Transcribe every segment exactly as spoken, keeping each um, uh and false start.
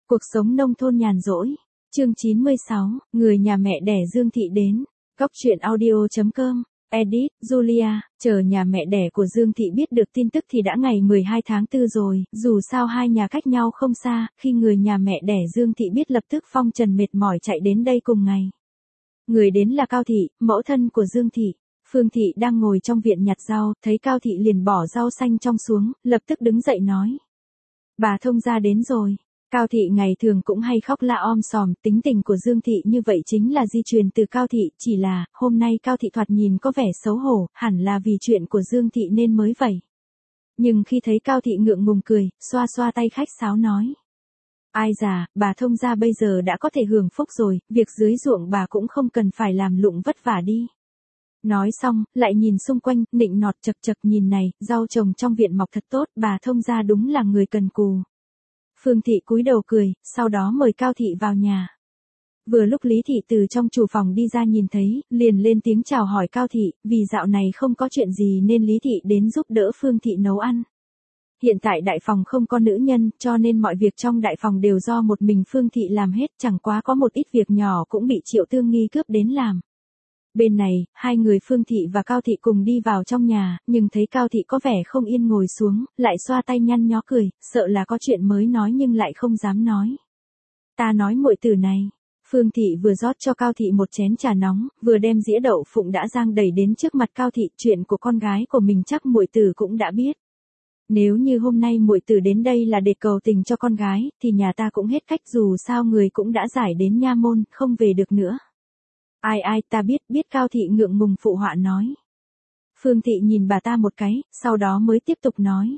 Cuộc sống nông thôn nhàn rỗi. Chương chín mươi sáu, người nhà mẹ đẻ Dương Thị đến. Góc truyện audio chấm com. Edit, Julia, chờ nhà mẹ đẻ của Dương Thị biết được tin tức thì đã ngày mười hai tháng tư rồi, dù sao hai nhà cách nhau không xa, khi người nhà mẹ đẻ Dương Thị biết lập tức phong trần mệt mỏi chạy đến đây cùng ngày. Người đến là Cao Thị, mẫu thân của Dương Thị. Phương Thị đang ngồi trong viện nhặt rau, thấy Cao Thị liền bỏ rau xanh trong xuống, lập tức đứng dậy nói. Bà thông gia đến rồi. Cao Thị ngày thường cũng hay khóc la om sòm, tính tình của Dương Thị như vậy chính là di truyền từ Cao Thị, chỉ là, hôm nay Cao Thị thoạt nhìn có vẻ xấu hổ, hẳn là vì chuyện của Dương Thị nên mới vậy. Nhưng khi thấy Cao Thị ngượng ngùng cười, xoa xoa tay khách sáo nói. Ai già, bà thông gia bây giờ đã có thể hưởng phúc rồi, việc dưới ruộng bà cũng không cần phải làm lụng vất vả đi. Nói xong, lại nhìn xung quanh, nịnh nọt chật chật nhìn này, rau trồng trong viện mọc thật tốt, bà thông gia đúng là người cần cù. Phương Thị cúi đầu cười, sau đó mời Cao Thị vào nhà. Vừa lúc Lý Thị từ trong chủ phòng đi ra nhìn thấy, liền lên tiếng chào hỏi Cao Thị, vì dạo này không có chuyện gì nên Lý Thị đến giúp đỡ Phương Thị nấu ăn. Hiện tại đại phòng không có nữ nhân, cho nên mọi việc trong đại phòng đều do một mình Phương Thị làm hết, chẳng quá có một ít việc nhỏ cũng bị Triệu Tương Nghi cướp đến làm. Bên này, hai người Phương Thị và Cao Thị cùng đi vào trong nhà, nhưng thấy Cao Thị có vẻ không yên ngồi xuống, lại xoa tay nhăn nhó cười, sợ là có chuyện mới nói nhưng lại không dám nói. Ta nói muội tử này. Phương Thị vừa rót cho Cao Thị một chén trà nóng, vừa đem dĩa đậu phụng đã rang đầy đến trước mặt Cao Thị, chuyện của con gái của mình chắc muội tử cũng đã biết. Nếu như hôm nay muội tử đến đây là để cầu tình cho con gái, thì nhà ta cũng hết cách, dù sao người cũng đã giải đến nha môn, không về được nữa. Ai ai ta biết, biết Cao Thị ngượng ngùng phụ họa nói. Phương Thị nhìn bà ta một cái, sau đó mới tiếp tục nói.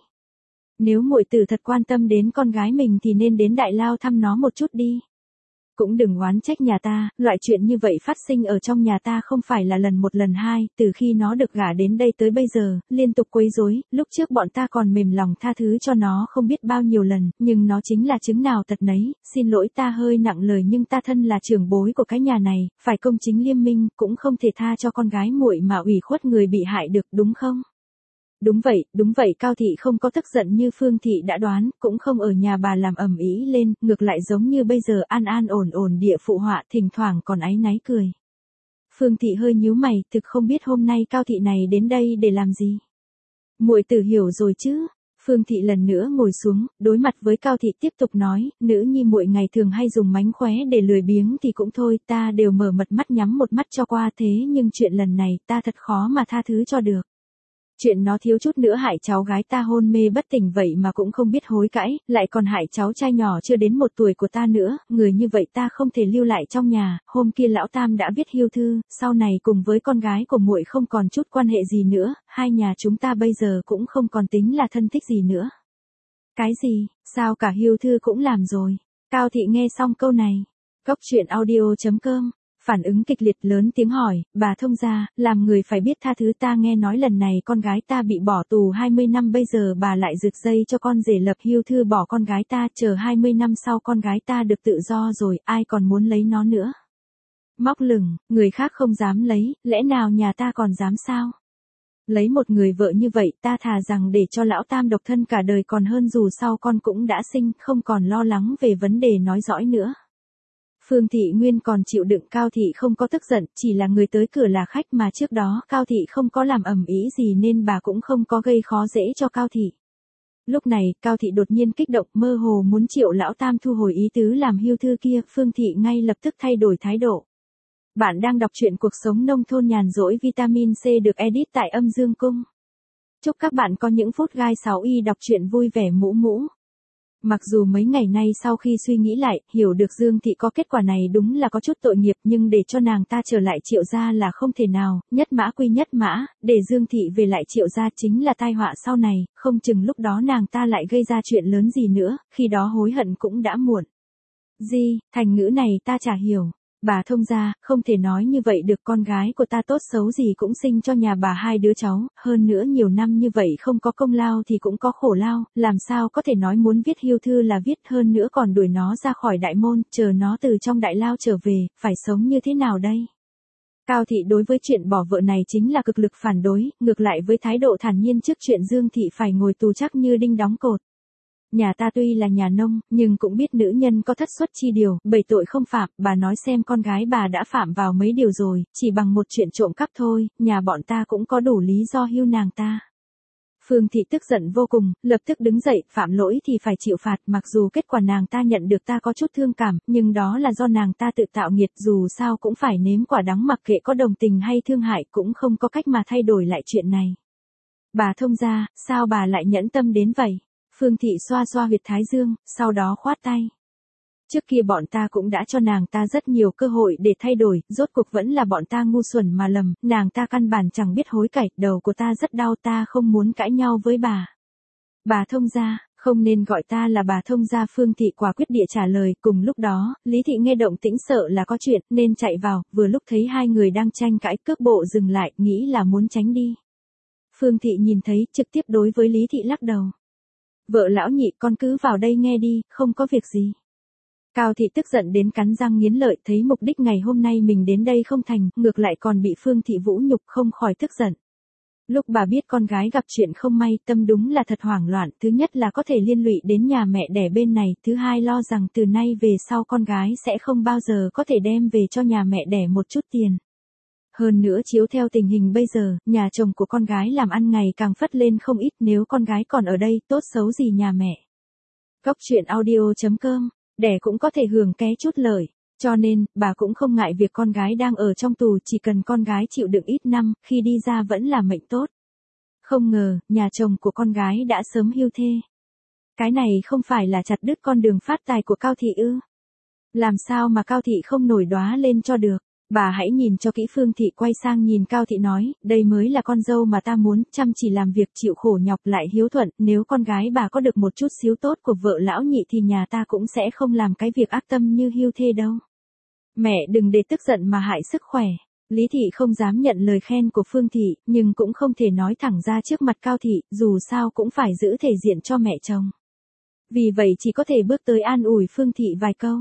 Nếu muội tử thật quan tâm đến con gái mình thì nên đến Đại Lao thăm nó một chút đi. Cũng đừng oán trách nhà ta, loại chuyện như vậy phát sinh ở trong nhà ta không phải là lần một lần hai, từ khi nó được gả đến đây tới bây giờ, liên tục quấy rối, lúc trước bọn ta còn mềm lòng tha thứ cho nó không biết bao nhiêu lần, nhưng nó chính là chứng nào tật nấy, xin lỗi ta hơi nặng lời nhưng ta thân là trưởng bối của cái nhà này, phải công chính liêm minh, cũng không thể tha cho con gái muội mà ủy khuất người bị hại được, đúng không? Đúng vậy, đúng vậy, Cao Thị không có tức giận như Phương Thị đã đoán, cũng không ở nhà bà làm ầm ĩ lên, ngược lại giống như bây giờ an an ổn ổn địa phụ họa, thỉnh thoảng còn áy náy cười. Phương Thị hơi nhíu mày, thực không biết hôm nay Cao Thị này đến đây để làm gì. Muội tử hiểu rồi chứ? Phương Thị lần nữa ngồi xuống, đối mặt với Cao Thị tiếp tục nói, nữ nhi muội ngày thường hay dùng mánh khóe để lười biếng thì cũng thôi, ta đều mở mật mắt nhắm một mắt cho qua thế nhưng chuyện lần này ta thật khó mà tha thứ cho được. Chuyện nó thiếu chút nữa hại cháu gái ta hôn mê bất tỉnh vậy mà cũng không biết hối cãi, lại còn hại cháu trai nhỏ chưa đến một tuổi của ta nữa, người như vậy ta không thể lưu lại trong nhà, hôm kia lão tam đã viết hiêu thư, sau này cùng với con gái của muội không còn chút quan hệ gì nữa, hai nhà chúng ta bây giờ cũng không còn tính là thân thích gì nữa. Cái gì, sao cả hiêu thư cũng làm rồi? Cao Thị nghe xong câu này. Góc truyện audio chấm com. Phản ứng kịch liệt lớn tiếng hỏi, bà thông gia, làm người phải biết tha thứ, ta nghe nói lần này con gái ta bị bỏ tù hai mươi năm bây giờ bà lại rực dây cho con rể lập hiêu thư bỏ con gái ta, chờ hai mươi năm sau con gái ta được tự do rồi, ai còn muốn lấy nó nữa. Móc lửng, người khác không dám lấy, lẽ nào nhà ta còn dám sao? Lấy một người vợ như vậy ta thà rằng để cho lão tam độc thân cả đời còn hơn, dù sau con cũng đã sinh, không còn lo lắng về vấn đề nói dõi nữa. Phương Thị nguyên còn chịu đựng Cao Thị không có tức giận, chỉ là người tới cửa là khách mà trước đó Cao Thị không có làm ầm ĩ gì nên bà cũng không có gây khó dễ cho Cao Thị. Lúc này, Cao Thị đột nhiên kích động mơ hồ muốn Triệu lão tam thu hồi ý tứ làm hiêu thư kia, Phương Thị ngay lập tức thay đổi thái độ. Bạn đang đọc truyện cuộc sống nông thôn nhàn rỗi vitamin C được edit tại Âm Dương Cung. Chúc các bạn có những phút gai sáu y đọc truyện vui vẻ mũ mũ. Mặc dù mấy ngày nay sau khi suy nghĩ lại, hiểu được Dương Thị có kết quả này đúng là có chút tội nghiệp, nhưng để cho nàng ta trở lại Triệu gia là không thể nào, nhất mã quy nhất mã, để Dương Thị về lại Triệu gia chính là tai họa sau này, không chừng lúc đó nàng ta lại gây ra chuyện lớn gì nữa, khi đó hối hận cũng đã muộn. Gì, thành ngữ này ta chả hiểu. Bà thông gia, không thể nói như vậy được, con gái của ta tốt xấu gì cũng sinh cho nhà bà hai đứa cháu, hơn nữa nhiều năm như vậy không có công lao thì cũng có khổ lao, làm sao có thể nói muốn viết hiêu thư là viết, hơn nữa còn đuổi nó ra khỏi đại môn, chờ nó từ trong đại lao trở về, phải sống như thế nào đây? Cao Thị đối với chuyện bỏ vợ này chính là cực lực phản đối, ngược lại với thái độ thản nhiên trước chuyện Dương Thị phải ngồi tù chắc như đinh đóng cột. Nhà ta tuy là nhà nông, nhưng cũng biết nữ nhân có thất xuất chi điều, bảy tội không phạm, bà nói xem con gái bà đã phạm vào mấy điều rồi, chỉ bằng một chuyện trộm cắp thôi, nhà bọn ta cũng có đủ lý do hưu nàng ta. Phương Thị tức giận vô cùng, lập tức đứng dậy, phạm lỗi thì phải chịu phạt, mặc dù kết quả nàng ta nhận được ta có chút thương cảm, nhưng đó là do nàng ta tự tạo nghiệt, dù sao cũng phải nếm quả đắng, mặc kệ có đồng tình hay thương hại cũng không có cách mà thay đổi lại chuyện này. Bà thông gia, sao bà lại nhẫn tâm đến vậy? Phương Thị xoa xoa huyệt thái dương, sau đó khoát tay. Trước kia bọn ta cũng đã cho nàng ta rất nhiều cơ hội để thay đổi, rốt cuộc vẫn là bọn ta ngu xuẩn mà lầm, nàng ta căn bản chẳng biết hối cải, đầu của ta rất đau, ta không muốn cãi nhau với bà. Bà thông gia, không nên gọi ta là bà thông gia. Phương Thị quả quyết địa trả lời. Cùng lúc đó, Lý Thị nghe động tĩnh sợ là có chuyện, nên chạy vào, vừa lúc thấy hai người đang tranh cãi, cước bộ dừng lại, nghĩ là muốn tránh đi. Phương Thị nhìn thấy, trực tiếp đối với Lý Thị lắc đầu. Vợ lão nhị, con cứ vào đây nghe đi, không có việc gì. Cao Thị tức giận đến cắn răng nghiến lợi, thấy mục đích ngày hôm nay mình đến đây không thành, ngược lại còn bị Phương Thị vũ nhục, không khỏi tức giận. Lúc bà biết con gái gặp chuyện không may, tâm đúng là thật hoảng loạn, thứ nhất là có thể liên lụy đến nhà mẹ đẻ bên này, thứ hai lo rằng từ nay về sau con gái sẽ không bao giờ có thể đem về cho nhà mẹ đẻ một chút tiền. Hơn nữa chiếu theo tình hình bây giờ, nhà chồng của con gái làm ăn ngày càng phất lên không ít, nếu con gái còn ở đây, tốt xấu gì nhà mẹ. Góc truyện audio chấm com, đẻ cũng có thể hưởng ké chút lợi, cho nên, bà cũng không ngại việc con gái đang ở trong tù, chỉ cần con gái chịu đựng ít năm, khi đi ra vẫn là mệnh tốt. Không ngờ, nhà chồng của con gái đã sớm hưu thê. Cái này không phải là chặt đứt con đường phát tài của Cao Thị ư? Làm sao mà Cao Thị không nổi đoá lên cho được? Bà hãy nhìn cho kỹ. Phương Thị quay sang nhìn Cao Thị nói, đây mới là con dâu mà ta muốn, chăm chỉ làm việc, chịu khổ nhọc lại hiếu thuận, nếu con gái bà có được một chút xíu tốt của vợ lão nhị thì nhà ta cũng sẽ không làm cái việc ác tâm như hưu thê đâu. Mẹ đừng để tức giận mà hại sức khỏe. Lý Thị không dám nhận lời khen của Phương Thị, nhưng cũng không thể nói thẳng ra trước mặt Cao Thị, dù sao cũng phải giữ thể diện cho mẹ chồng. Vì vậy chỉ có thể bước tới an ủi Phương Thị vài câu.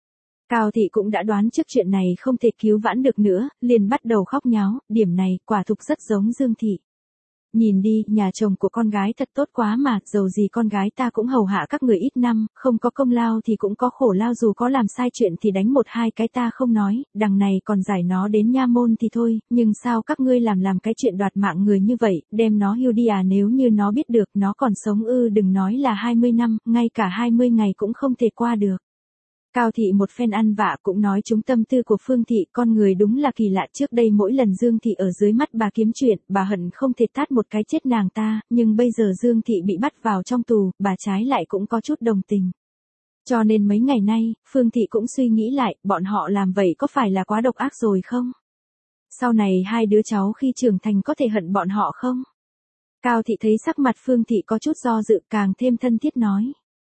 Cao Thị cũng đã đoán trước chuyện này không thể cứu vãn được nữa, liền bắt đầu khóc nháo, điểm này quả thực rất giống Dương Thị. Nhìn đi, nhà chồng của con gái thật tốt quá mà, dầu gì con gái ta cũng hầu hạ các người ít năm, không có công lao thì cũng có khổ lao, dù có làm sai chuyện thì đánh một hai cái ta không nói, đằng này còn giải nó đến nha môn thì thôi, nhưng sao các ngươi làm làm cái chuyện đoạt mạng người như vậy, đem nó hưu đi à? Nếu như nó biết được nó còn sống ư, đừng nói là hai mươi năm, ngay cả hai mươi ngày cũng không thể qua được. Cao Thị một phen ăn vạ cũng nói trúng tâm tư của Phương Thị, con người đúng là kỳ lạ, trước đây mỗi lần Dương Thị ở dưới mắt bà kiếm chuyện, bà hận không thể tát một cái chết nàng ta, nhưng bây giờ Dương Thị bị bắt vào trong tù, bà trái lại cũng có chút đồng tình. Cho nên mấy ngày nay, Phương Thị cũng suy nghĩ lại, bọn họ làm vậy có phải là quá độc ác rồi không? Sau này hai đứa cháu khi trưởng thành có thể hận bọn họ không? Cao Thị thấy sắc mặt Phương Thị có chút do dự, càng thêm thân thiết nói.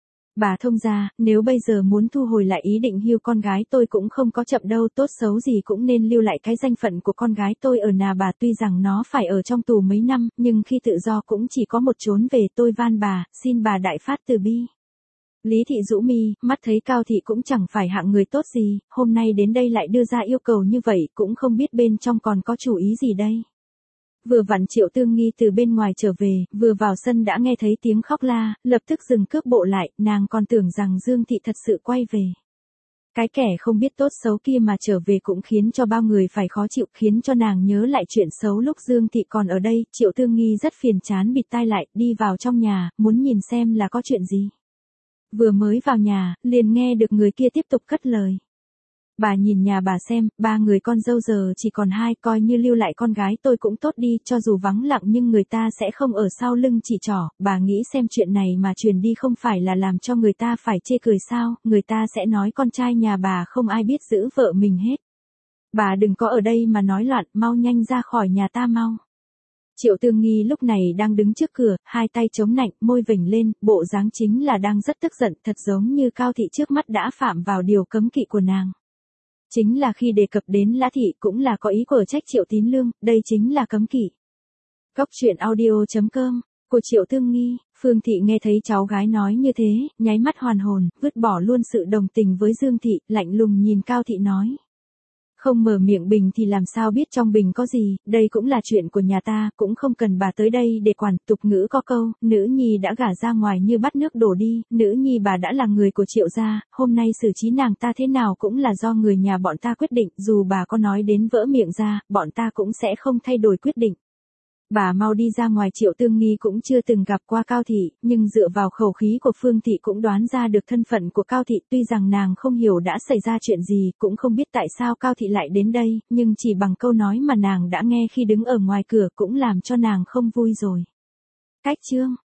Bà thông gia, nếu bây giờ muốn thu hồi lại ý định hưu con gái tôi cũng không có chậm đâu, tốt xấu gì cũng nên lưu lại cái danh phận của con gái tôi ở nhà bà, tuy rằng nó phải ở trong tù mấy năm, nhưng khi tự do cũng chỉ có một trốn về, tôi van bà, xin bà đại phát từ bi. Lý Thị rũ mi, mắt thấy Cao Thị cũng chẳng phải hạng người tốt gì, hôm nay đến đây lại đưa ra yêu cầu như vậy, cũng không biết bên trong còn có chủ ý gì đây. Vừa vặn Triệu Tương Nghi từ bên ngoài trở về, vừa vào sân đã nghe thấy tiếng khóc la, lập tức dừng cước bộ lại, nàng còn tưởng rằng Dương Thị thật sự quay về. Cái kẻ không biết tốt xấu kia mà trở về cũng khiến cho bao người phải khó chịu, khiến cho nàng nhớ lại chuyện xấu lúc Dương Thị còn ở đây. Triệu Tương Nghi rất phiền chán bịt tai lại, đi vào trong nhà, muốn nhìn xem là có chuyện gì. Vừa mới vào nhà, liền nghe được người kia tiếp tục cất lời. Bà nhìn nhà bà xem, ba người con dâu giờ chỉ còn hai, coi như lưu lại con gái tôi cũng tốt đi, cho dù vắng lặng nhưng người ta sẽ không ở sau lưng chỉ trỏ, bà nghĩ xem chuyện này mà truyền đi không phải là làm cho người ta phải chê cười sao, người ta sẽ nói con trai nhà bà không ai biết giữ vợ mình hết. Bà đừng có ở đây mà nói loạn, mau nhanh ra khỏi nhà ta mau. Triệu Tương Nghi lúc này đang đứng trước cửa, hai tay chống nạnh, môi vểnh lên, bộ dáng chính là đang rất tức giận, thật giống như Cao Thị trước mắt đã phạm vào điều cấm kỵ của nàng. Chính là khi đề cập đến Lã Thị cũng là có ý của trách Triệu Tín Lương, đây chính là cấm kỵ. Góc truyện audio chấm com, của Triệu Tương Nghi. Phương Thị nghe thấy cháu gái nói như thế, nháy mắt hoàn hồn, vứt bỏ luôn sự đồng tình với Dương Thị, lạnh lùng nhìn Cao Thị nói. Không mở miệng bình thì làm sao biết trong bình có gì, đây cũng là chuyện của nhà ta, cũng không cần bà tới đây để quản. Tục ngữ có câu, nữ nhi đã gả ra ngoài như bắt nước đổ đi, nữ nhi bà đã là người của Triệu gia, hôm nay xử trí nàng ta thế nào cũng là do người nhà bọn ta quyết định, dù bà có nói đến vỡ miệng ra, bọn ta cũng sẽ không thay đổi quyết định. Bà mau đi ra ngoài. Triệu Tương Nghi cũng chưa từng gặp qua Cao Thị, nhưng dựa vào khẩu khí của Phương Thị cũng đoán ra được thân phận của Cao Thị, tuy rằng nàng không hiểu đã xảy ra chuyện gì, cũng không biết tại sao Cao Thị lại đến đây, nhưng chỉ bằng câu nói mà nàng đã nghe khi đứng ở ngoài cửa cũng làm cho nàng không vui rồi. Cách chương